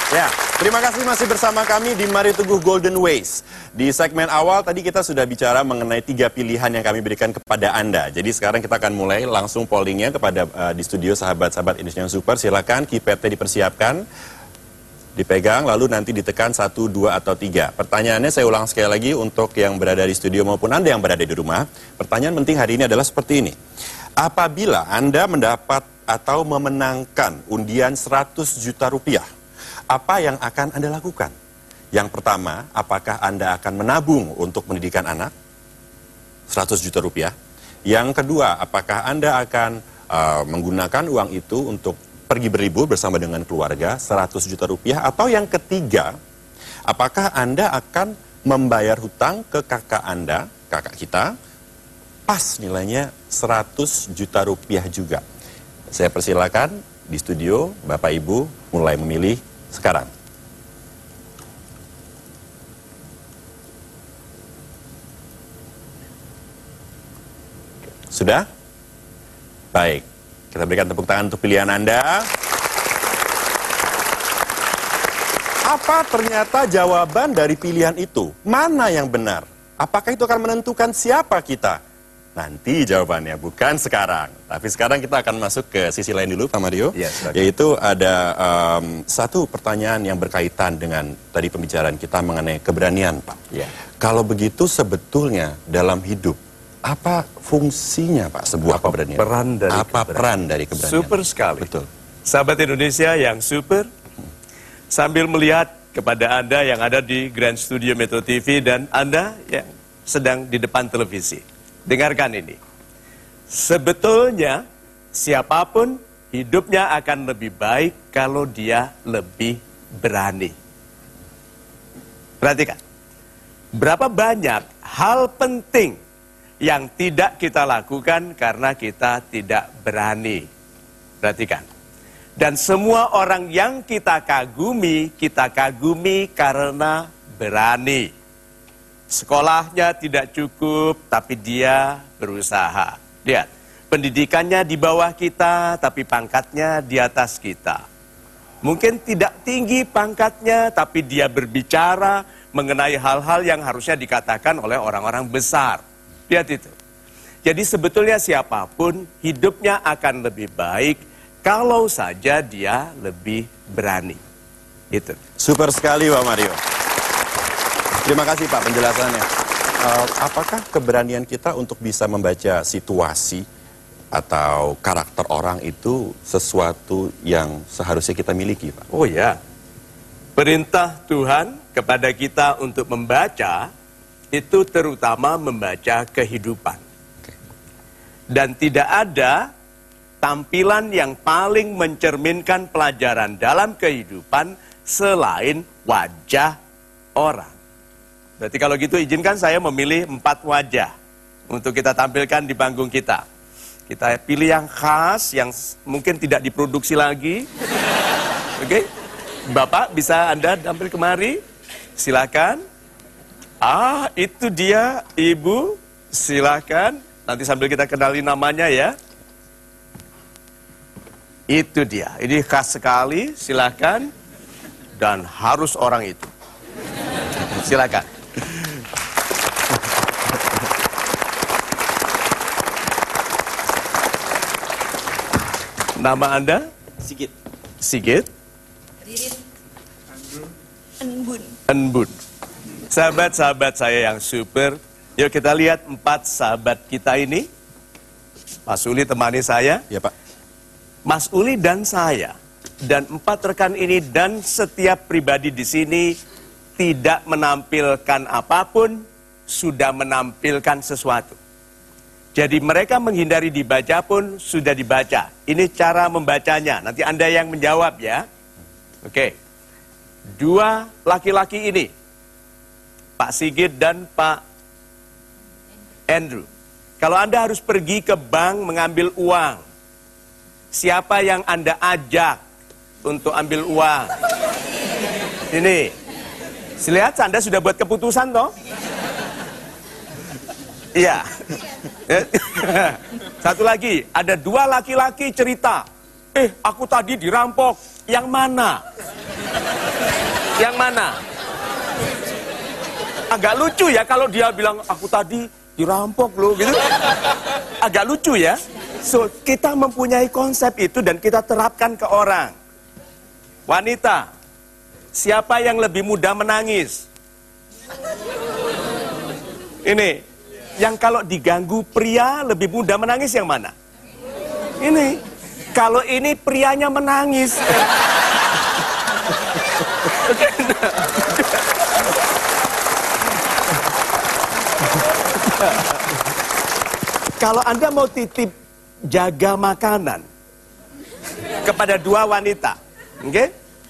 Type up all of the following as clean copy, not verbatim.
Ya, terima kasih masih bersama kami di Mari Teguh Golden Ways. Di segmen awal tadi kita sudah bicara mengenai 3 pilihan yang kami berikan kepada Anda. Jadi sekarang kita akan mulai langsung pollingnya kepada di studio sahabat-sahabat Indonesian Super. Silakan keypadnya dipersiapkan, dipegang, lalu nanti ditekan 1, 2, atau 3. Pertanyaannya saya ulang sekali lagi untuk yang berada di studio maupun Anda yang berada di rumah. Pertanyaan penting hari ini adalah seperti ini. Apabila Anda mendapat atau memenangkan undian 100 juta rupiah, apa yang akan Anda lakukan? Yang pertama, apakah Anda akan menabung untuk pendidikan anak? 100 juta rupiah. Yang kedua, apakah Anda akan menggunakan uang itu untuk pergi berlibur bersama dengan keluarga, 100 juta rupiah? Atau yang ketiga, apakah Anda akan membayar hutang ke kakak Anda, kakak kita, pas nilainya 100 juta rupiah juga? Saya persilakan di studio, Bapak Ibu mulai memilih sekarang. Sudah? Baik, kita berikan tepuk tangan untuk pilihan Anda. Apa ternyata jawaban dari pilihan itu? Mana yang benar? Apakah itu akan menentukan siapa kita? Nanti jawabannya, bukan sekarang. Tapi sekarang kita akan masuk ke sisi lain dulu, Pak Mario. Yes, yaitu ada satu pertanyaan yang berkaitan dengan tadi pembicaraan kita mengenai keberanian, Pak. Yeah. Kalau begitu sebetulnya dalam hidup, apa fungsinya, Pak, sebuah keberanian? Peran dari keberanian? Super sekali. Betul. Sahabat Indonesia yang super, sambil melihat kepada Anda yang ada di Grand Studio Metro TV dan Anda yang sedang di depan televisi. Dengarkan ini. Sebetulnya siapapun hidupnya akan lebih baik kalau dia lebih berani. Perhatikan. Berapa banyak hal penting yang tidak kita lakukan karena kita tidak berani. Perhatikan. Dan semua orang yang kita kagumi karena berani. Sekolahnya tidak cukup, tapi dia berusaha. Lihat, pendidikannya di bawah kita, tapi pangkatnya di atas kita. Mungkin tidak tinggi pangkatnya, tapi dia berbicara mengenai hal-hal yang harusnya dikatakan oleh orang-orang besar. Lihat itu. Jadi sebetulnya siapapun hidupnya akan lebih baik kalau saja dia lebih berani. Itu. Super sekali, Pak Mario. Terima kasih, Pak, penjelasannya. Apakah keberanian kita untuk bisa membaca situasi atau karakter orang itu sesuatu yang seharusnya kita miliki, Pak? Oh ya, perintah Tuhan kepada kita untuk membaca itu terutama membaca kehidupan. Dan tidak ada tampilan yang paling mencerminkan pelajaran dalam kehidupan selain wajah orang. Berarti kalau gitu izinkan saya memilih 4 wajah untuk kita tampilkan di panggung kita. Kita pilih yang khas, yang mungkin tidak diproduksi lagi. Oke? Bapak, bisa Anda tampil kemari? Silakan. Ah, itu dia, Ibu. Silakan. Nanti sambil kita kenali namanya ya. Itu dia. Ini khas sekali. Silakan. Dan harus orang itu. Silakan. Nama Anda? Sigit. Sigit? Ririn. Enbun. Enbun. Sahabat-sahabat saya yang super, yuk kita lihat 4 sahabat kita ini. Mas Uli temani saya. Ya, Pak. Mas Uli dan saya. Dan 4 rekan ini dan setiap pribadi di sini tidak menampilkan apapun, sudah menampilkan sesuatu. Jadi mereka menghindari dibaca pun sudah dibaca. Ini cara membacanya. Nanti Anda yang menjawab ya. Oke. 2 laki-laki ini. Pak Sigit dan Pak Andrew. Kalau Anda harus pergi ke bank mengambil uang, siapa yang Anda ajak untuk ambil uang? Ini. Lihat Anda sudah buat keputusan toh? Iya. Satu lagi, ada 2 laki-laki cerita. Aku tadi dirampok. Yang mana? Yang mana? Agak lucu ya kalau dia bilang, aku tadi dirampok loh, gitu. Agak lucu ya. So, kita mempunyai konsep itu dan kita terapkan ke orang. Wanita, siapa yang lebih mudah menangis? Ini, yang kalau diganggu pria lebih mudah menangis yang mana? Ini, kalau ini prianya menangis. Kalau Anda mau titip jaga makanan kepada dua wanita, oke?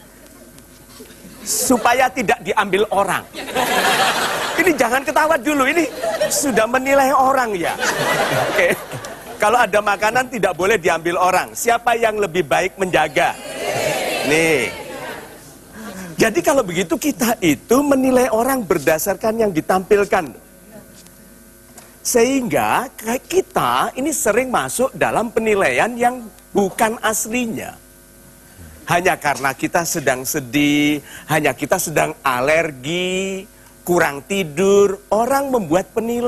Supaya tidak diambil orang. Ini jangan ketawa dulu, ini sudah menilai orang ya. Oke. Kalau ada makanan tidak boleh diambil orang. Siapa yang lebih baik menjaga? Nih. Jadi kalau begitu kita itu menilai orang berdasarkan yang ditampilkan. Sehingga kita ini sering masuk dalam penilaian yang bukan aslinya. Hanya karena kita sedang sedih, hanya kita sedang alergi, kurang tidur, orang membuat penilaian.